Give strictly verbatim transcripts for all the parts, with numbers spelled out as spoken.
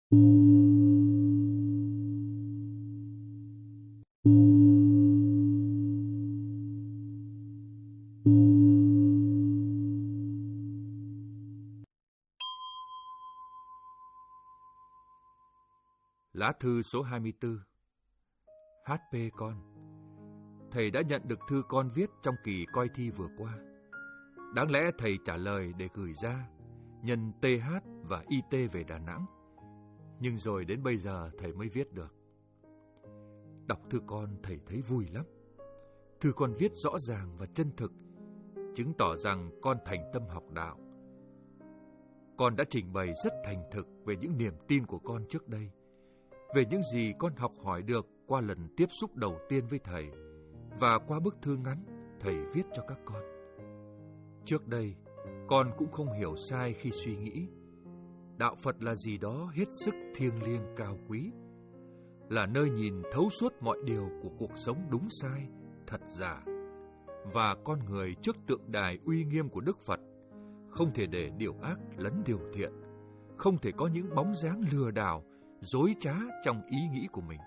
Lá thư số hai mươi tư. hát pê con. Thầy đã nhận được thư con viết trong kỳ coi thi vừa qua. Đáng lẽ thầy trả lời để gửi ra, nhân tê hát và i tê về Đà Nẵng. Nhưng rồi đến bây giờ thầy mới viết được. Đọc thư con thầy thấy vui lắm. Thư con viết rõ ràng và chân thực, chứng tỏ rằng con thành tâm học đạo. Con đã trình bày rất thành thực về những niềm tin của con trước đây, về những gì con học hỏi được qua lần tiếp xúc đầu tiên với thầy và qua bức thư ngắn thầy viết cho các con. Trước đây, con cũng không hiểu sai khi suy nghĩ đạo Phật là gì đó hết sức thiêng liêng cao quý, là nơi nhìn thấu suốt mọi điều của cuộc sống đúng sai, thật giả, và con người trước tượng đài uy nghiêm của Đức Phật không thể để điều ác lấn điều thiện, không thể có những bóng dáng lừa đảo, dối trá trong ý nghĩ của mình.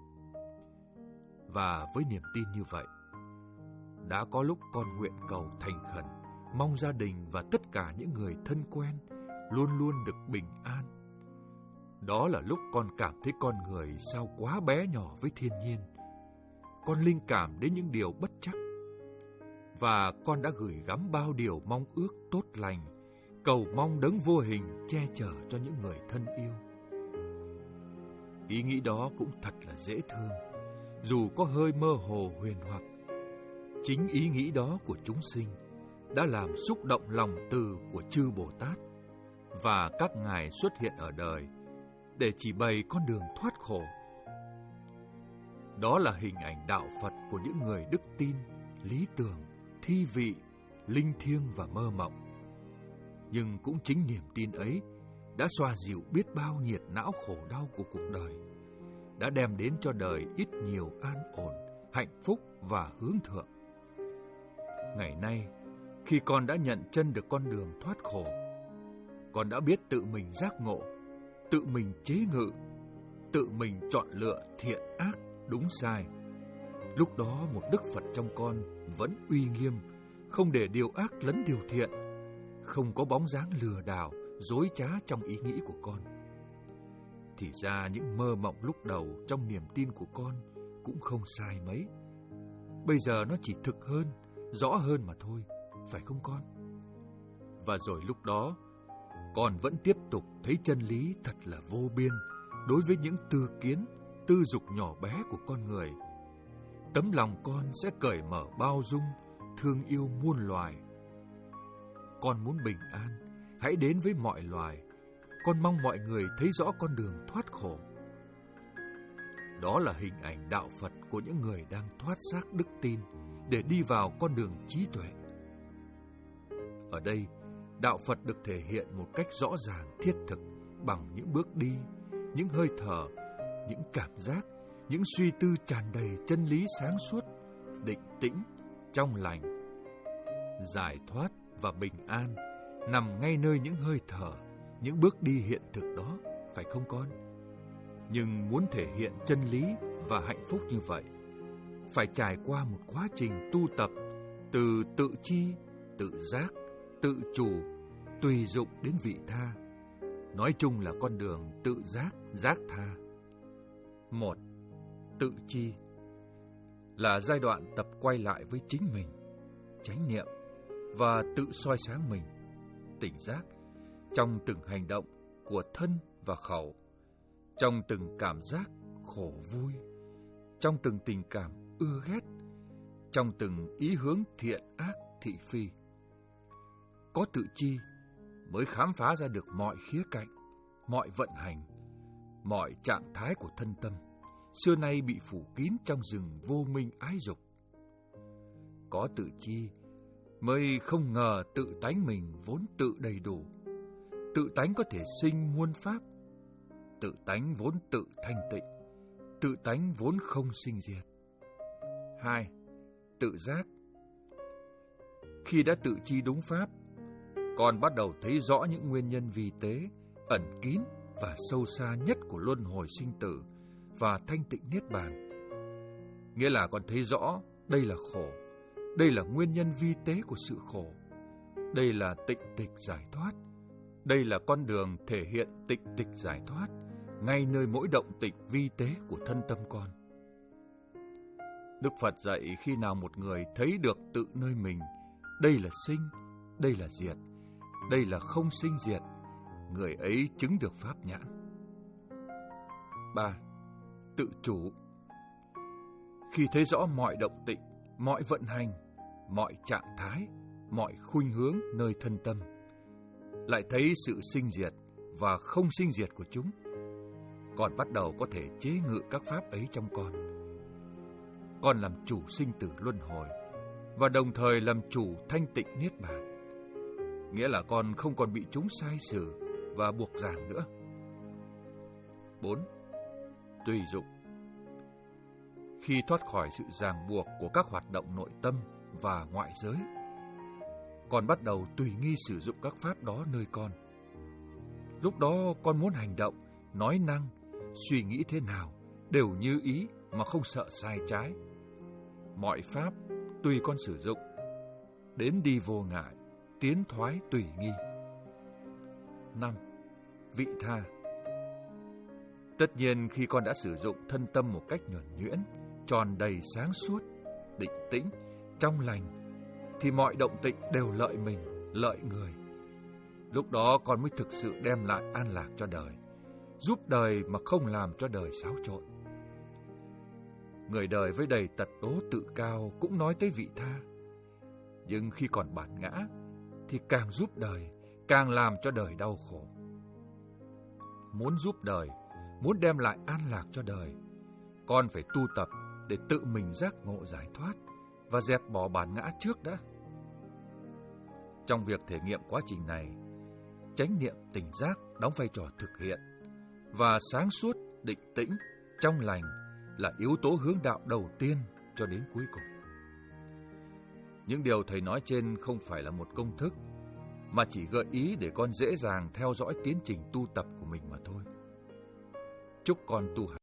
Và với niềm tin như vậy, đã có lúc con nguyện cầu thành khẩn, mong gia đình và tất cả những người thân quen luôn luôn được bình an. Đó là lúc con cảm thấy con người sao quá bé nhỏ với thiên nhiên. Con linh cảm đến những điều bất chắc. Và con đã gửi gắm bao điều mong ước tốt lành, cầu mong đấng vô hình che chở cho những người thân yêu. Ý nghĩ đó cũng thật là dễ thương, dù có hơi mơ hồ huyền hoặc. Chính ý nghĩ đó của chúng sinh đã làm xúc động lòng từ của chư Bồ Tát, và các ngài xuất hiện ở đời để chỉ bày con đường thoát khổ. Đó là hình ảnh đạo Phật của những người đức tin, lý tưởng, thi vị, linh thiêng và mơ mộng. Nhưng cũng chính niềm tin ấy đã xoa dịu biết bao nhiệt não khổ đau của cuộc đời, đã đem đến cho đời ít nhiều an ổn, hạnh phúc và hướng thượng. Ngày nay, khi con đã nhận chân được con đường thoát khổ, con đã biết tự mình giác ngộ, tự mình chế ngự, tự mình chọn lựa thiện ác, đúng sai. Lúc đó một Đức Phật trong con vẫn uy nghiêm, không để điều ác lấn điều thiện, không có bóng dáng lừa đảo, dối trá trong ý nghĩ của con. Thì ra những mơ mộng lúc đầu trong niềm tin của con cũng không sai mấy. Bây giờ nó chỉ thực hơn, rõ hơn mà thôi, phải không con? Và rồi lúc đó, con vẫn tiếp tục thấy chân lý thật là vô biên đối với những tư kiến, tư dục nhỏ bé của con người. Tấm lòng con sẽ cởi mở bao dung, thương yêu muôn loài. Con muốn bình an, hãy đến với mọi loài. Con mong mọi người thấy rõ con đường thoát khổ. Đó là hình ảnh đạo Phật của những người đang thoát xác đức tin để đi vào con đường trí tuệ. Ở đây, đạo Phật được thể hiện một cách rõ ràng, thiết thực bằng những bước đi, những hơi thở, những cảm giác, những suy tư tràn đầy chân lý sáng suốt, định tĩnh, trong lành. Giải thoát và bình an nằm ngay nơi những hơi thở, những bước đi hiện thực đó, phải không con? Nhưng muốn thể hiện chân lý và hạnh phúc như vậy, phải trải qua một quá trình tu tập từ tự chi, tự giác, tự chủ, tùy dụng đến vị tha. Nói chung là con đường tự giác, giác tha. Một, tự chi là giai đoạn tập quay lại với chính mình, chánh niệm và tự soi sáng mình, tỉnh giác trong từng hành động của thân và khẩu, trong từng cảm giác khổ vui, trong từng tình cảm ưa ghét, trong từng ý hướng thiện ác thị phi. Có tự chi mới khám phá ra được mọi khía cạnh, mọi vận hành, mọi trạng thái của thân tâm, xưa nay bị phủ kín trong rừng vô minh ái dục. Có tự chi mới không ngờ tự tánh mình vốn tự đầy đủ, tự tánh có thể sinh muôn pháp, tự tánh vốn tự thanh tịnh, tự tánh vốn không sinh diệt. Hai, tự giác. Khi đã tự chi đúng pháp, con bắt đầu thấy rõ những nguyên nhân vi tế, ẩn kín và sâu xa nhất của luân hồi sinh tử và thanh tịnh niết bàn. Nghĩa là con thấy rõ đây là khổ, đây là nguyên nhân vi tế của sự khổ, đây là tịnh tịch giải thoát, đây là con đường thể hiện tịnh tịch giải thoát ngay nơi mỗi động tịnh vi tế của thân tâm con. Đức Phật dạy khi nào một người thấy được tự nơi mình, đây là sinh, đây là diệt, đây là không sinh diệt, người ấy chứng được pháp nhãn. ba. Tự chủ. Khi thấy rõ mọi động tịnh, mọi vận hành, mọi trạng thái, mọi khuynh hướng nơi thân tâm, lại thấy sự sinh diệt và không sinh diệt của chúng, con bắt đầu có thể chế ngự các pháp ấy trong con. Con làm chủ sinh tử luân hồi và đồng thời làm chủ thanh tịnh niết bàn. Nghĩa là con không còn bị chúng sai sử và buộc ràng nữa. bốn. Tùy dụng. Khi thoát khỏi sự ràng buộc của các hoạt động nội tâm và ngoại giới, con bắt đầu tùy nghi sử dụng các pháp đó nơi con. Lúc đó con muốn hành động, nói năng, suy nghĩ thế nào đều như ý mà không sợ sai trái. Mọi pháp tùy con sử dụng, đến đi vô ngại, tiến thoái tùy nghi. năm. Vị tha. Tất nhiên khi con đã sử dụng thân tâm một cách nhuần nhuyễn, tròn đầy sáng suốt, định tĩnh, trong lành, thì mọi động tịnh đều lợi mình, lợi người. Lúc đó con mới thực sự đem lại an lạc cho đời, giúp đời mà không làm cho đời xáo trộn. Người đời với đầy tật tố tự cao cũng nói tới vị tha, nhưng khi còn bản ngã thì càng giúp đời, càng làm cho đời đau khổ. Muốn giúp đời, muốn đem lại an lạc cho đời, con phải tu tập để tự mình giác ngộ giải thoát và dẹp bỏ bản ngã trước đã. Trong việc thể nghiệm quá trình này, chánh niệm tỉnh giác đóng vai trò thực hiện, và sáng suốt, định tĩnh, trong lành là yếu tố hướng đạo đầu tiên cho đến cuối cùng. Những điều thầy nói trên không phải là một công thức, mà chỉ gợi ý để con dễ dàng theo dõi tiến trình tu tập của mình mà thôi. Chúc con tu hành